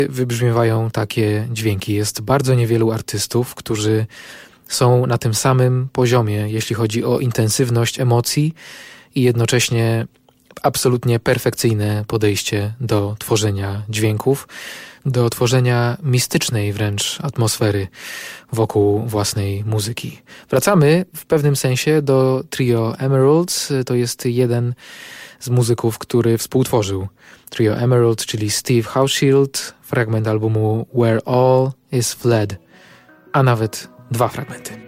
wybrzmiewają takie dźwięki. Jest bardzo niewielu artystów, którzy są na tym samym poziomie, jeśli chodzi o intensywność emocji i jednocześnie absolutnie perfekcyjne podejście do tworzenia dźwięków, do tworzenia mistycznej wręcz atmosfery wokół własnej muzyki. Wracamy w pewnym sensie do trio Emeralds. To jest jeden z muzyków, który współtworzył trio Emerald, czyli Steve Houshield, fragment albumu Where All Is Fled, a nawet 2 fragmenty.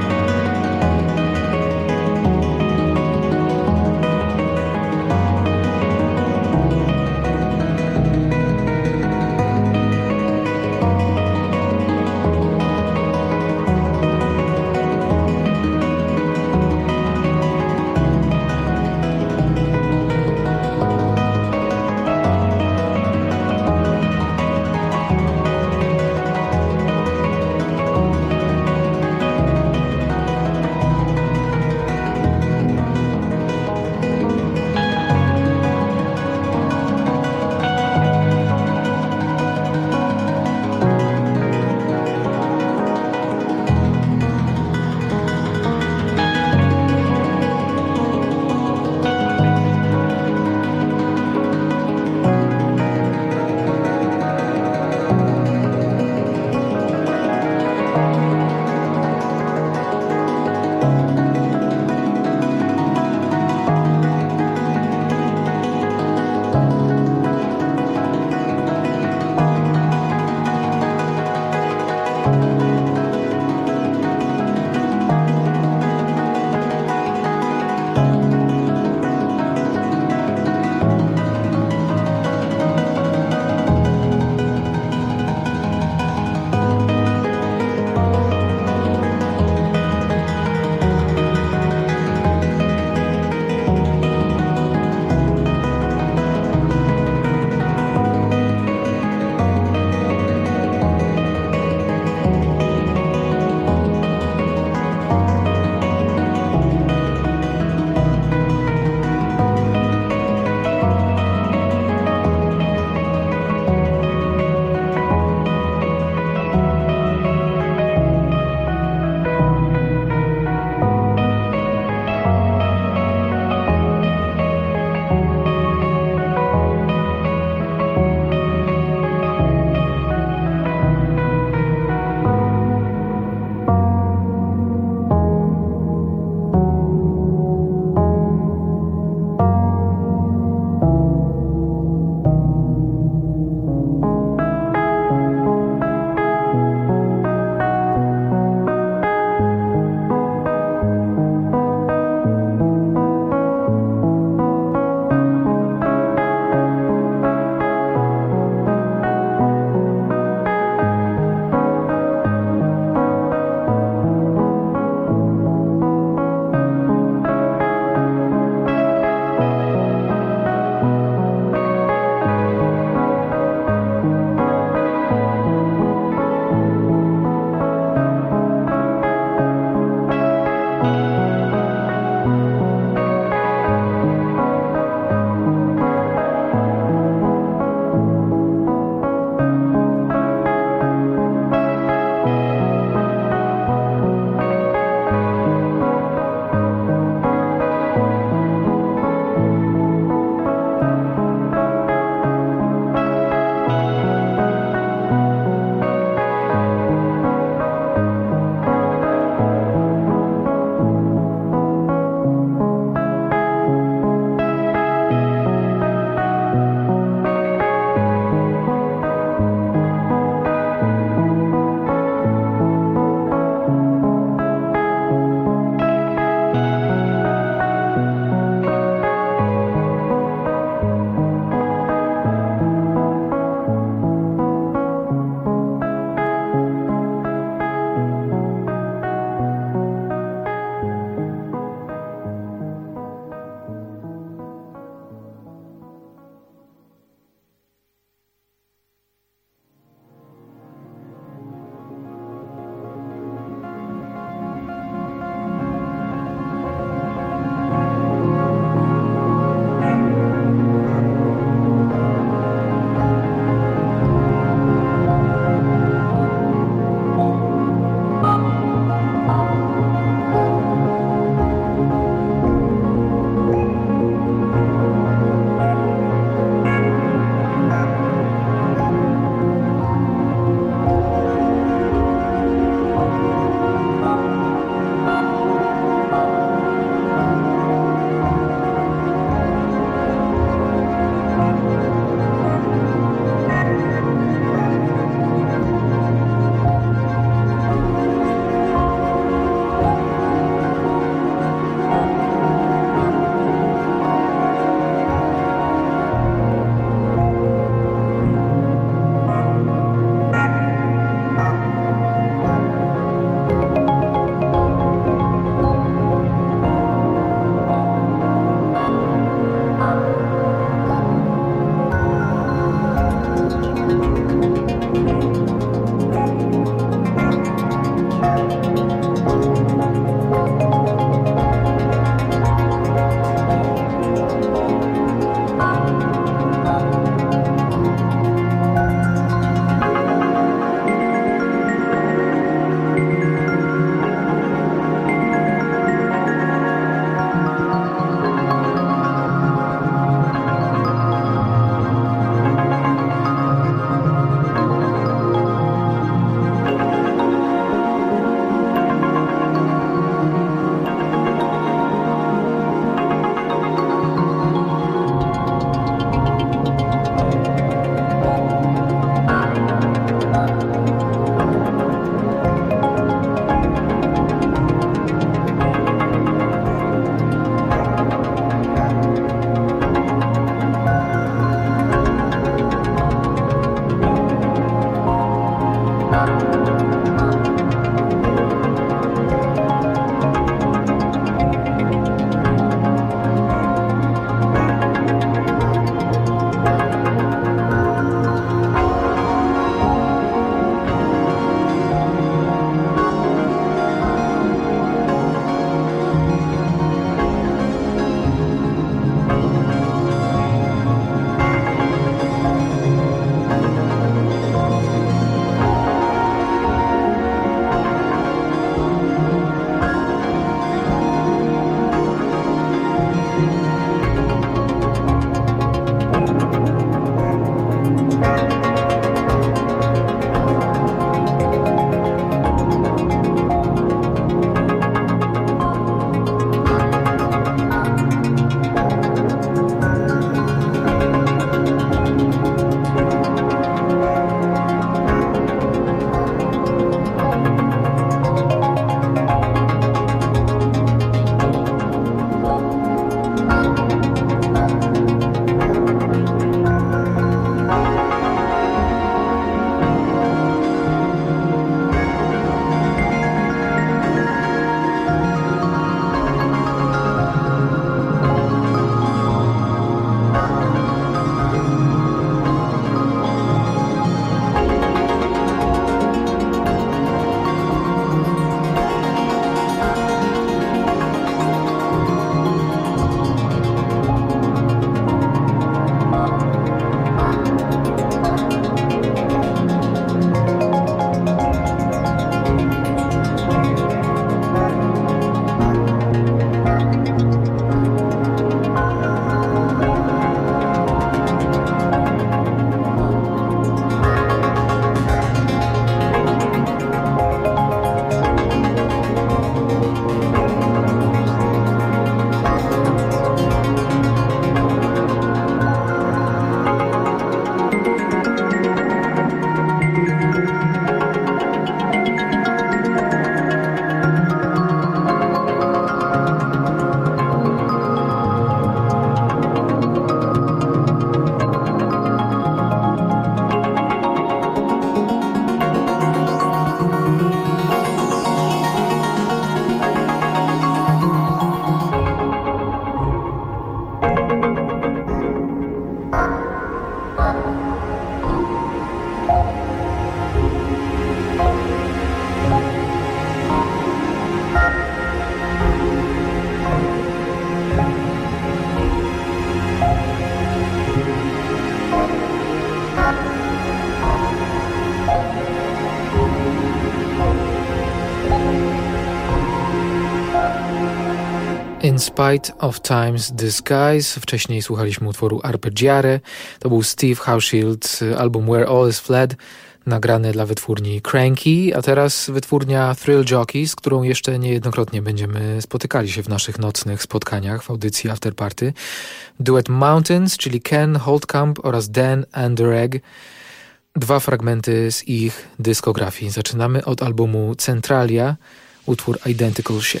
In Spite of Time's Disguise. Wcześniej słuchaliśmy utworu Arpeggiare. To był Steve Hauschild, album Where All Is Fled, nagrany dla wytwórni Cranky, a teraz wytwórnia Thrill Jockey, z którą jeszcze niejednokrotnie będziemy spotykali się w naszych nocnych spotkaniach w audycji After Party. Duet Mountains, czyli Ken Holtkamp oraz Dan Anderegg. 2 fragmenty z ich dyskografii. Zaczynamy od albumu Centralia, utwór Identical Ship.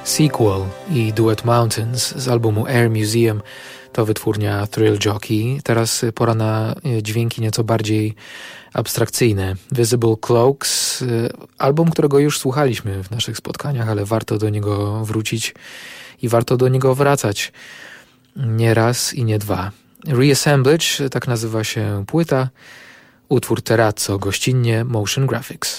Sequel i duet Mountains z albumu Air Museum to wytwórnia Thrill Jockey. Teraz pora na dźwięki nieco bardziej abstrakcyjne. Visible Cloaks, album, którego już słuchaliśmy w naszych spotkaniach, ale warto do niego wrócić i warto do niego wracać. Nie raz i nie dwa. Reassemblage, tak nazywa się płyta. Utwór Terrazzo, gościnnie Motion Graphics.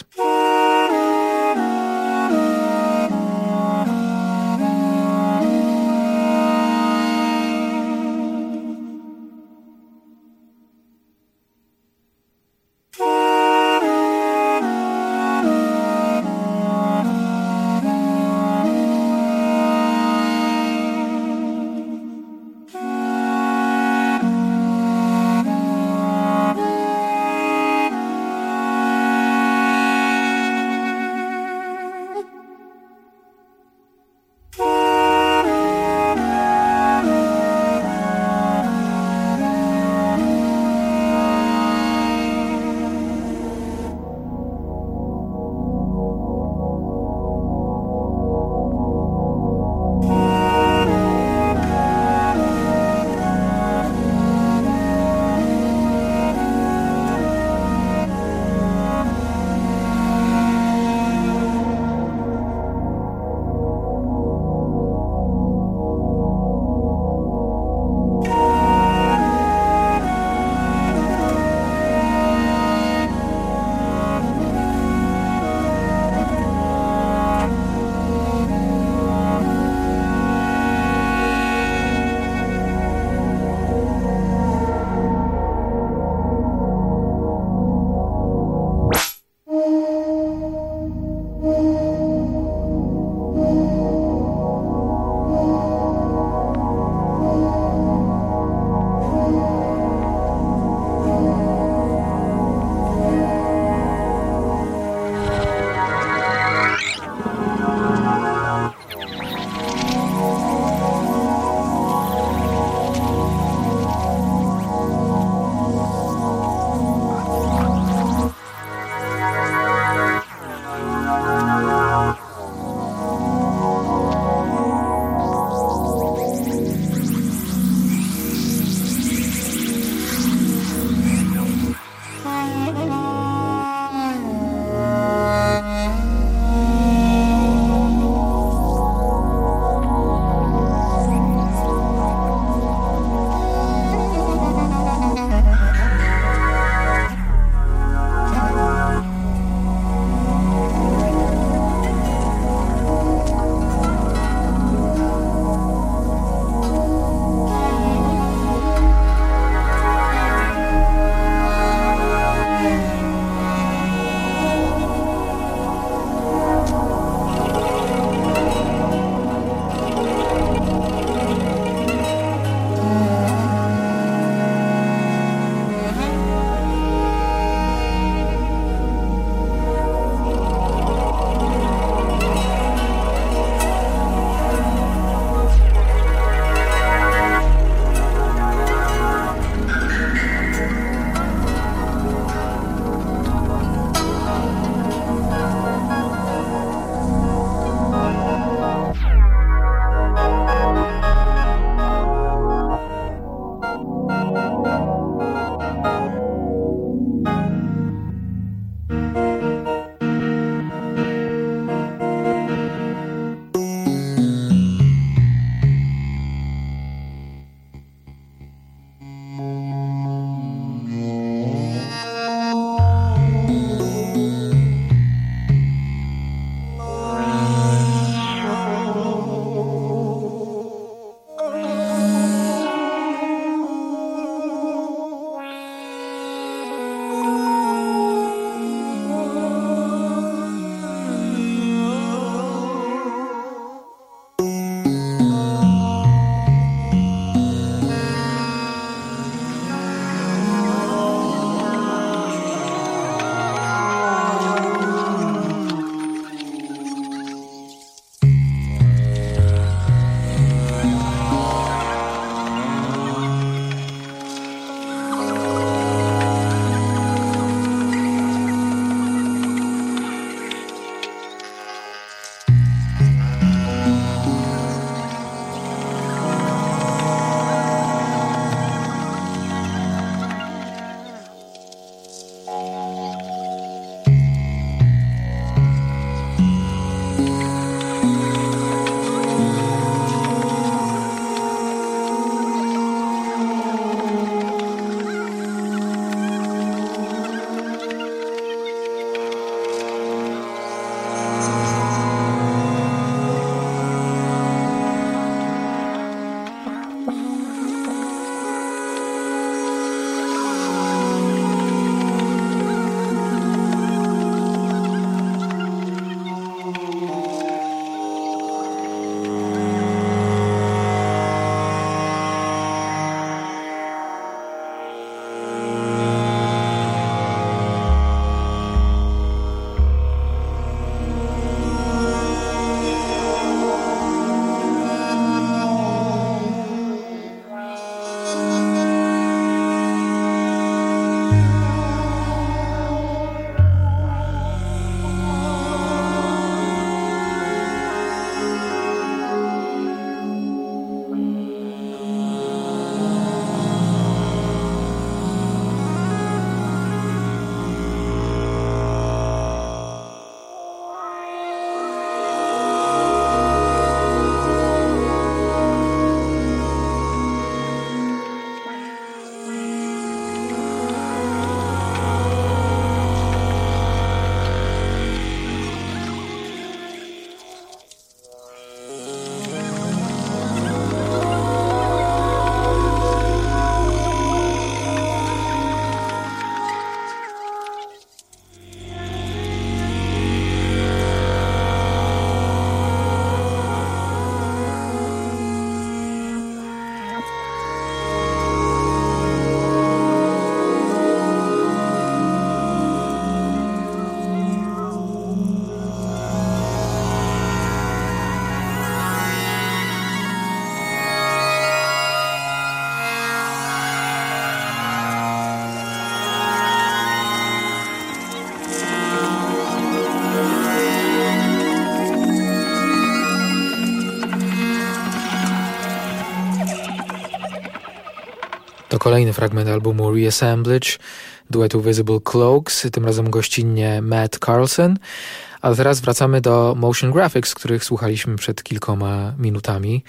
To kolejny fragment albumu Reassemblage duetu Visible Cloaks, tym razem gościnnie Matt Carlson. A teraz wracamy do Motion Graphics, których słuchaliśmy przed kilkoma minutami.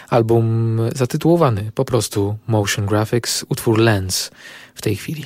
Album zatytułowany po prostu Motion Graphics, utwór Lens w tej chwili.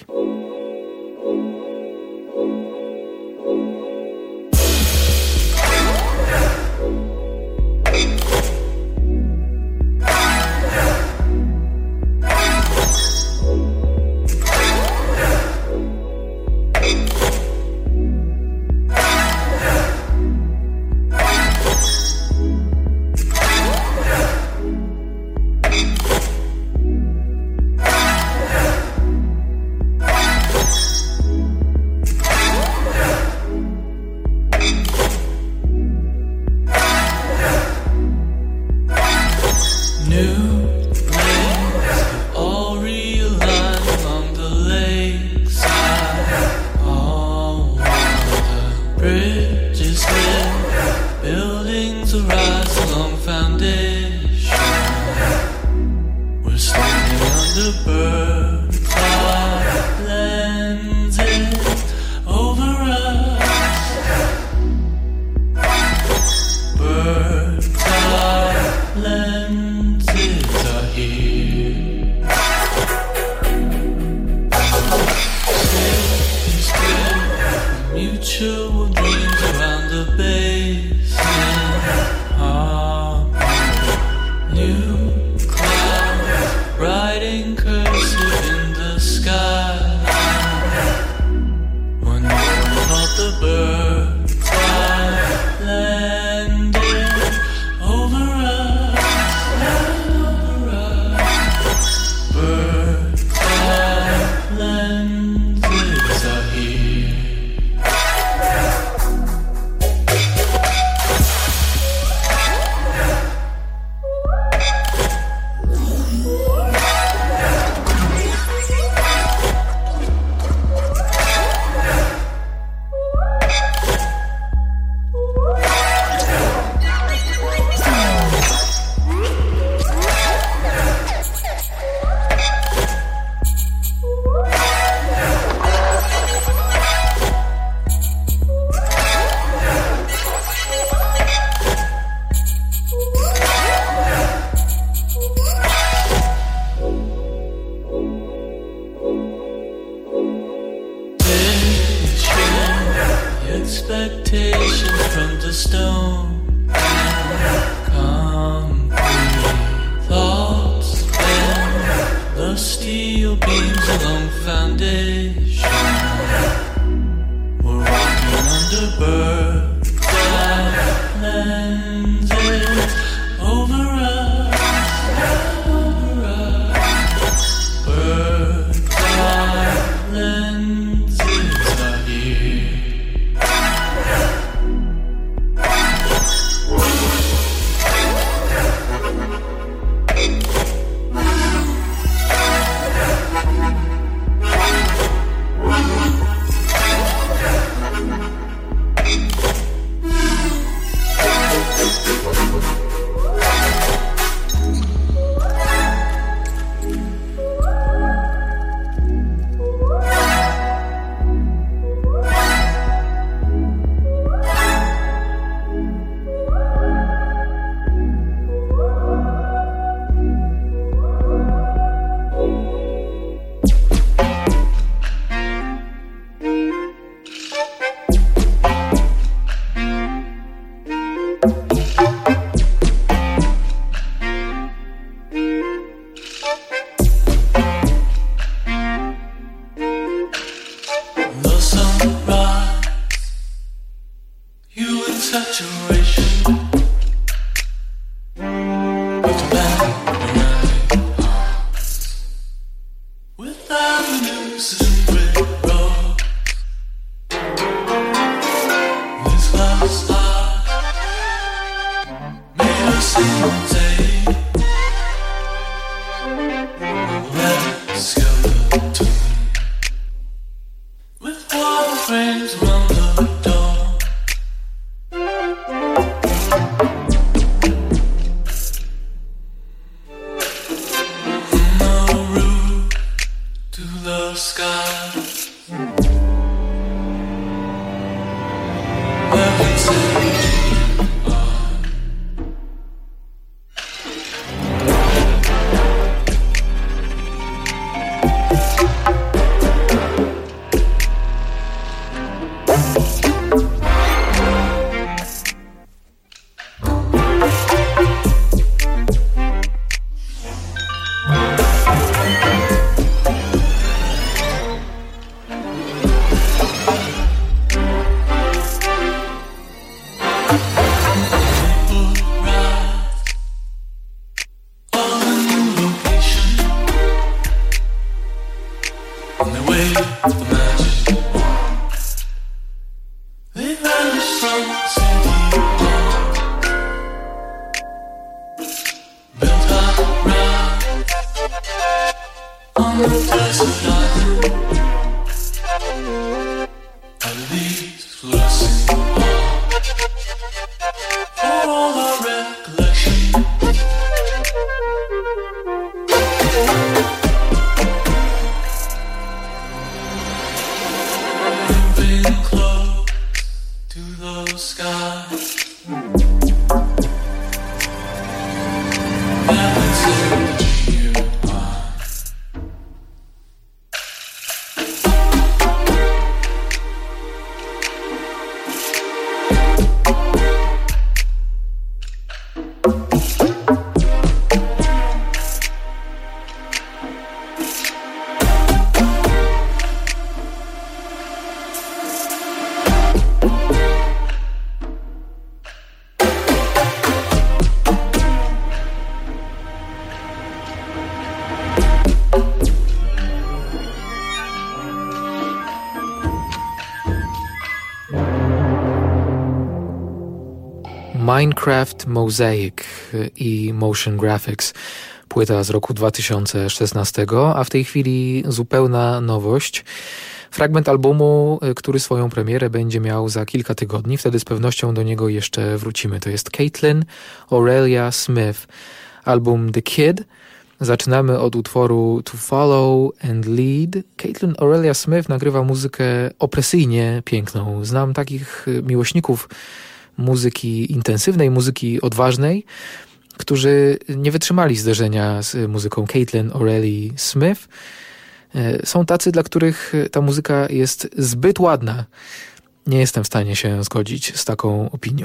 expectations from the stone and concrete thoughts and the steel beams along foundation. We're walking under bird's eye lenses over us, bird's eye lenses are here. Minecraft Mosaic i Motion Graphics, płyta z roku 2016, a w tej chwili zupełna nowość. Fragment albumu, który swoją premierę będzie miał za kilka tygodni, wtedy z pewnością do niego jeszcze wrócimy. To jest Caitlin Aurelia Smith, album The Kid. Zaczynamy od utworu To Follow and Lead. Caitlin Aurelia Smith nagrywa muzykę opresyjnie piękną. Znam takich miłośników muzyki intensywnej, muzyki odważnej, którzy nie wytrzymali zderzenia z muzyką Caitlin Aurelia Smith. Są tacy, dla których ta muzyka jest zbyt ładna, nie jestem w stanie się zgodzić z taką opinią.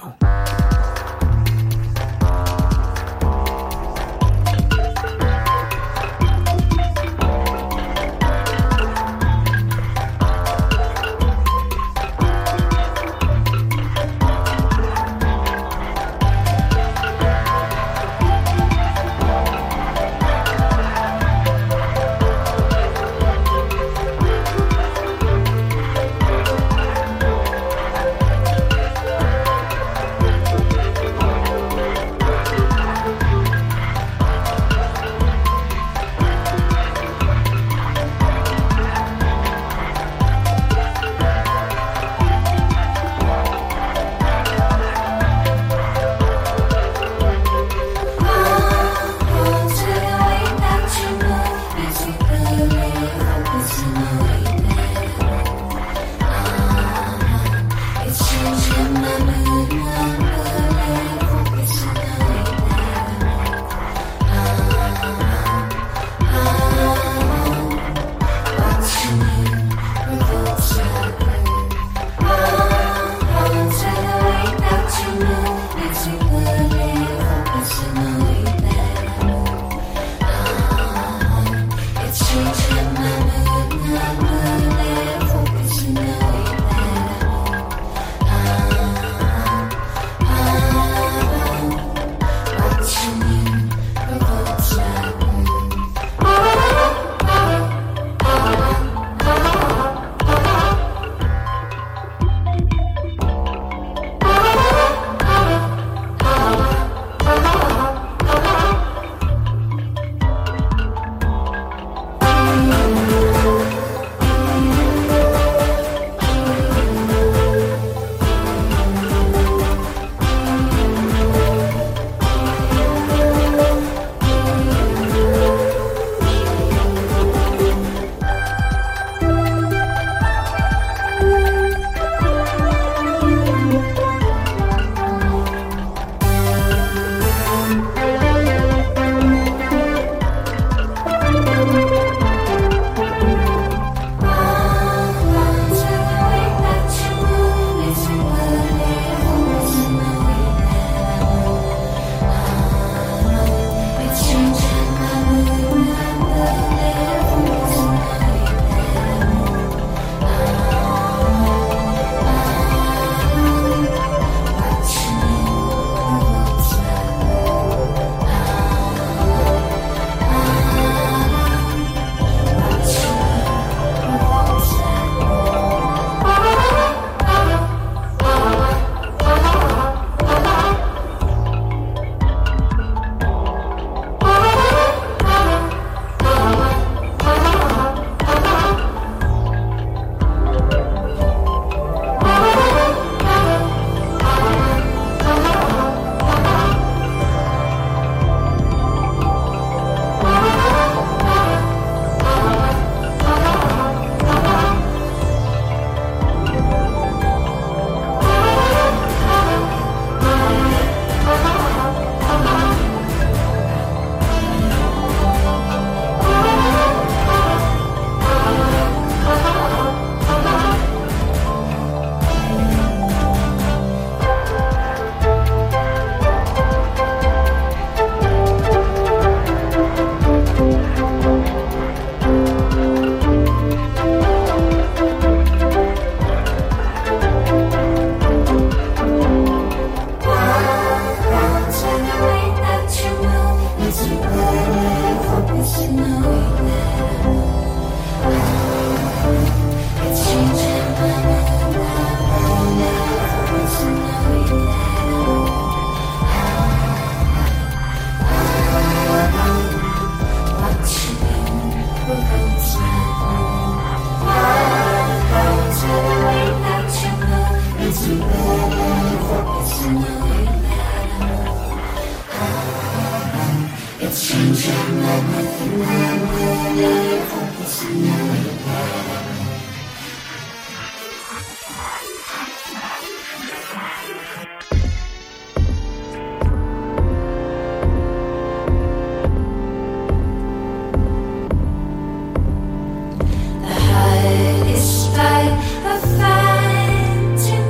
The heart is by a fountain.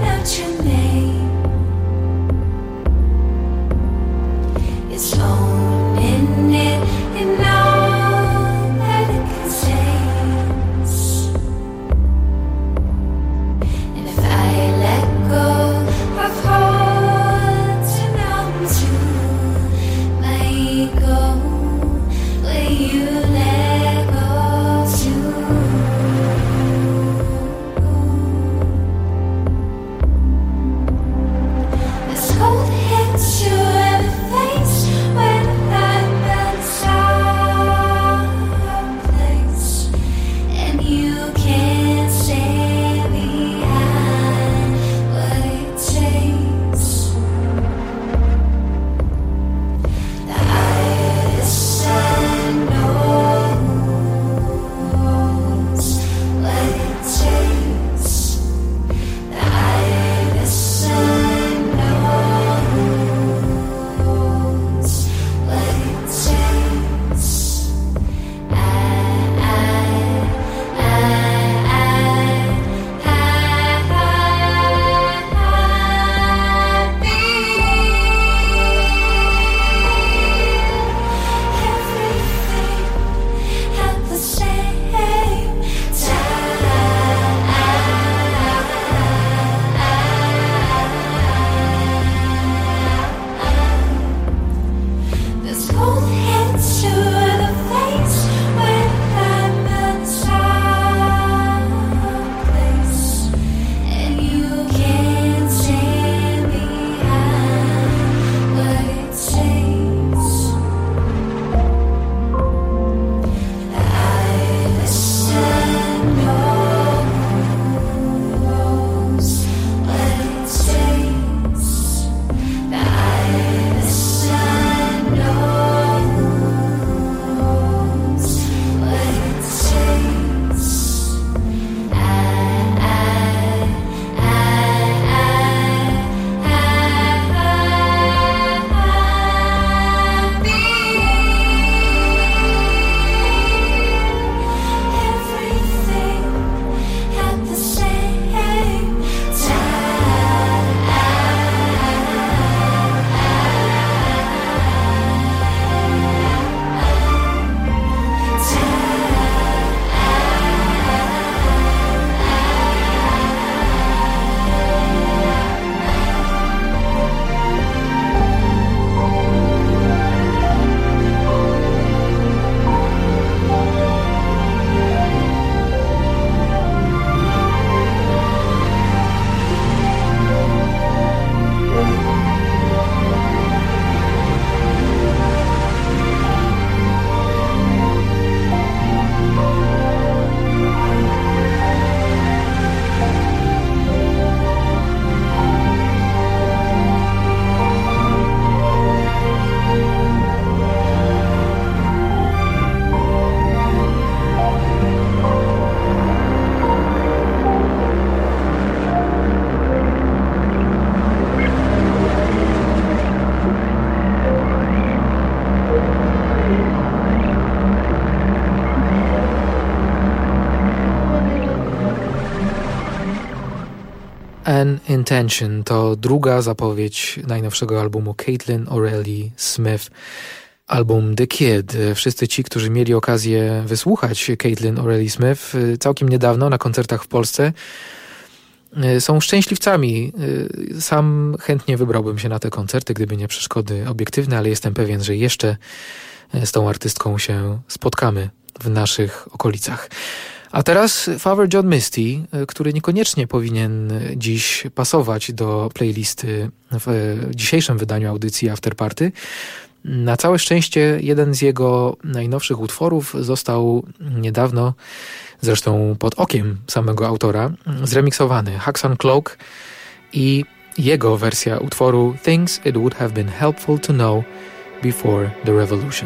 An Intention to druga zapowiedź najnowszego albumu Caitlin O'Reilly Smith, album The Kid. Wszyscy ci, którzy mieli okazję wysłuchać Caitlin O'Reilly Smith całkiem niedawno na koncertach w Polsce, są szczęśliwcami. Sam chętnie wybrałbym się na te koncerty, gdyby nie przeszkody obiektywne, ale jestem pewien, że jeszcze z tą artystką się spotkamy w naszych okolicach. A teraz Father John Misty, który niekoniecznie powinien dziś pasować do playlisty w dzisiejszym wydaniu audycji After Party. Na całe szczęście jeden z jego najnowszych utworów został niedawno, zresztą pod okiem samego autora, zremiksowany. Haxan Cloak i jego wersja utworu Things It Would Have Been Helpful to Know Before the Revolution.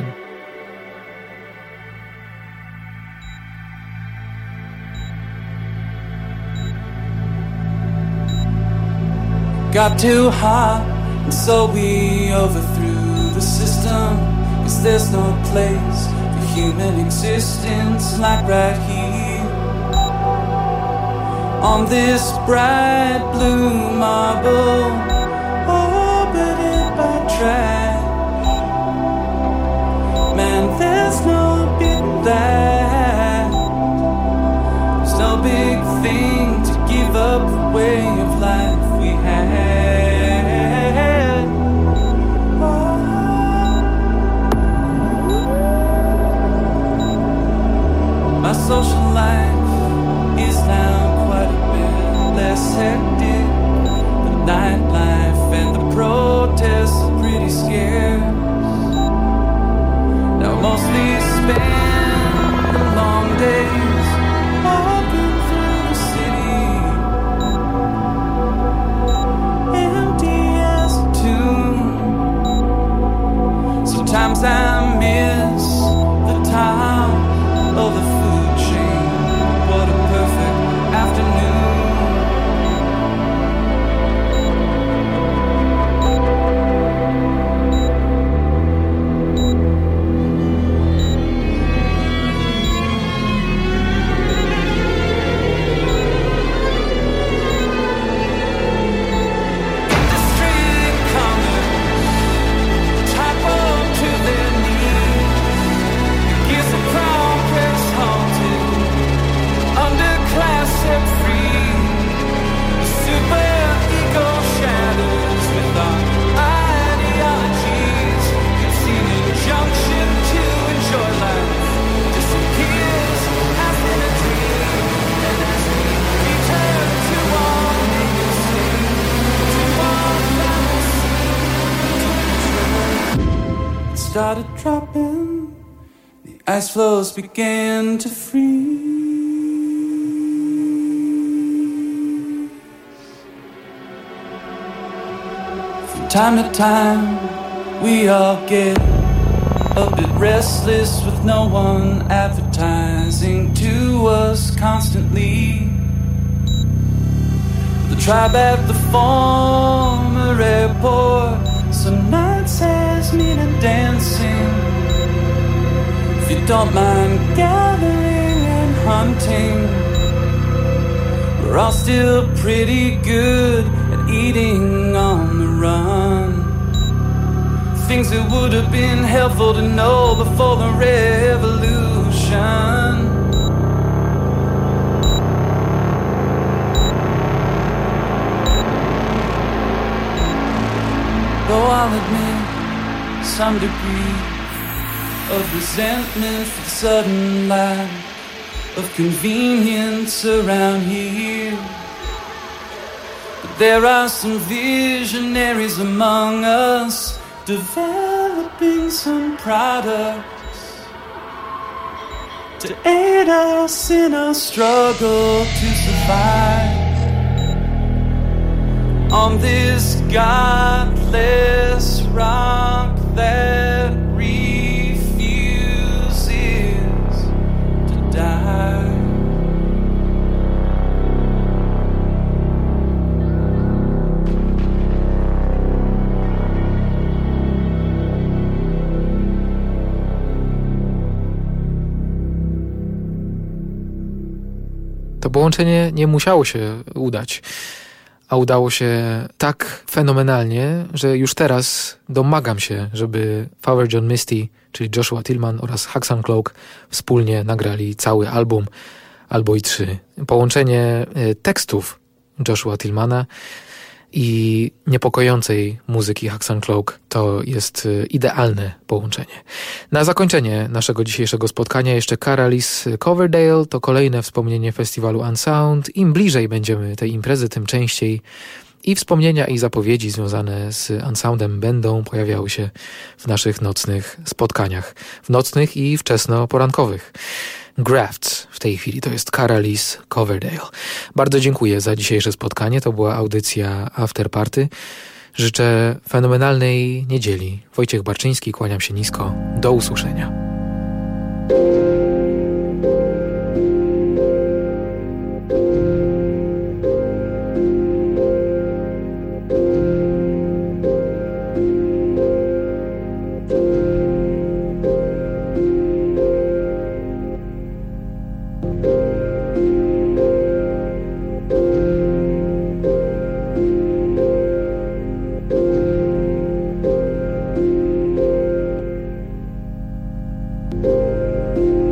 Got too hot, and so we overthrew the system. 'Cause there's no place for human existence like right here. On this bright blue marble, orbited by trash. Man, there's no big that. There's no big thing to give up the way of life we had. My social life is now quite a bit less hectic. The nightlife and the protests are pretty scarce. Now mostly spend the long days walking through the city, empty as a tomb. Sometimes I miss the top of the food chain. What a perfect afternoon. Started dropping, the ice floes began to freeze. From time to time, we all get a bit restless with no one advertising to us constantly. The tribe at the former airport some nights has me to dancing. If you don't mind gathering and hunting, we're all still pretty good at eating on the run. Things that would have been helpful to know before the revolution. Though I'll admit some degree of resentment for the sudden lack of convenience around here. But there are some visionaries among us developing some products to aid us in our struggle to survive on this godless rock that refuses to die. To połączenie nie musiało się udać, a udało się tak fenomenalnie, że już teraz domagam się, żeby Father John Misty, czyli Joshua Tillman oraz Hudson Cloak wspólnie nagrali cały album, albo i 3. Połączenie tekstów Joshua Tillmana i niepokojącej muzyki Hudson Cloak to jest idealne połączenie. Na zakończenie naszego dzisiejszego spotkania jeszcze Caralis Coverdale, to kolejne wspomnienie festiwalu Unsound. Im bliżej będziemy tej imprezy, tym częściej i wspomnienia i zapowiedzi związane z Unsoundem będą pojawiały się w naszych nocnych spotkaniach. W nocnych i wczesno-porankowych. Grafts w tej chwili to jest Caralis Coverdale. Bardzo dziękuję za dzisiejsze spotkanie. To była audycja After Party. Życzę fenomenalnej niedzieli. Wojciech Barczyński, kłaniam się nisko. Do usłyszenia. Thank you.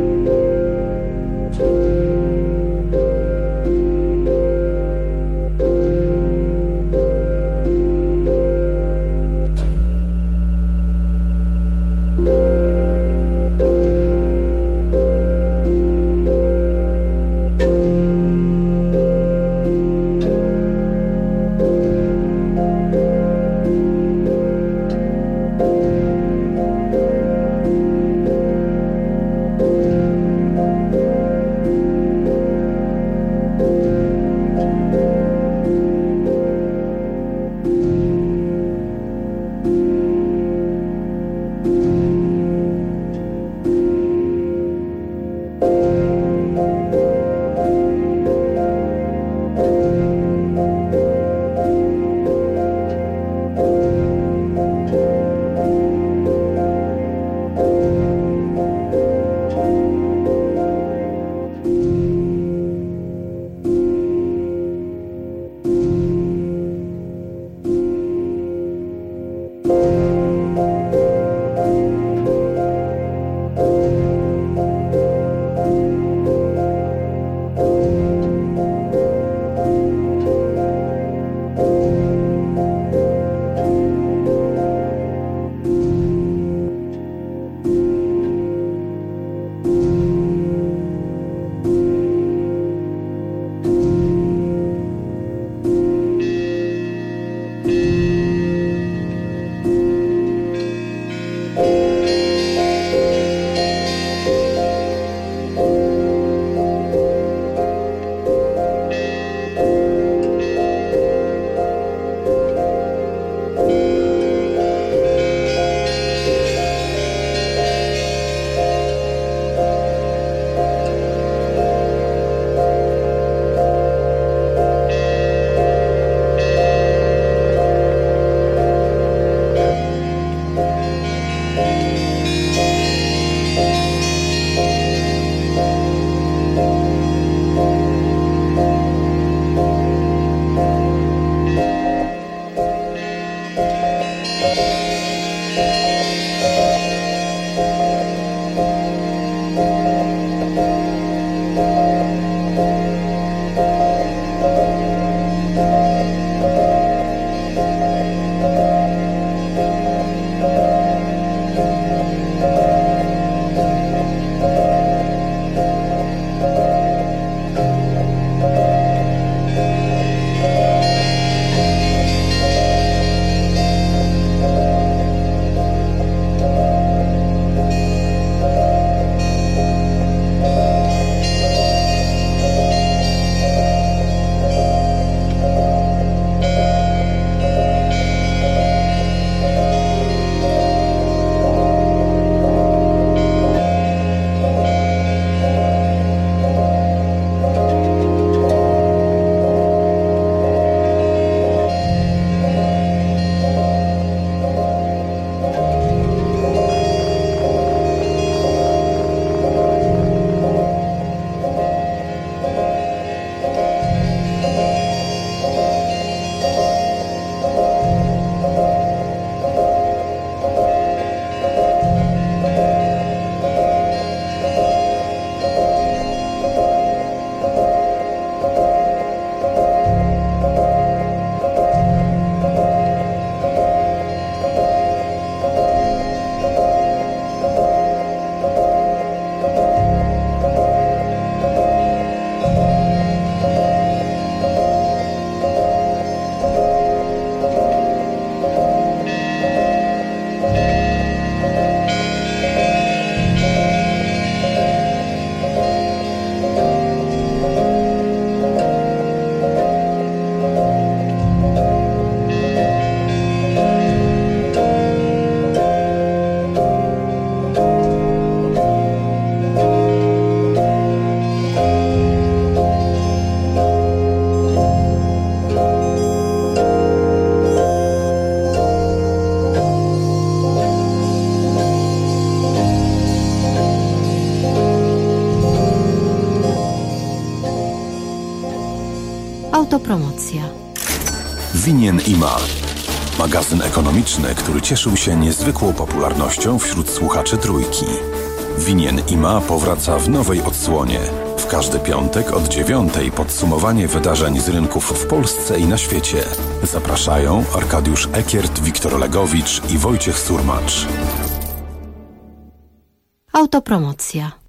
Autopromocja. Winien IMA. Magazyn ekonomiczny, który cieszył się niezwykłą popularnością wśród słuchaczy Trójki. Winien IMA powraca w nowej odsłonie. W każdy piątek od 9:00 podsumowanie wydarzeń z rynków w Polsce i na świecie. Zapraszają Arkadiusz Ekiert, Wiktor Legowicz i Wojciech Surmacz. Autopromocja.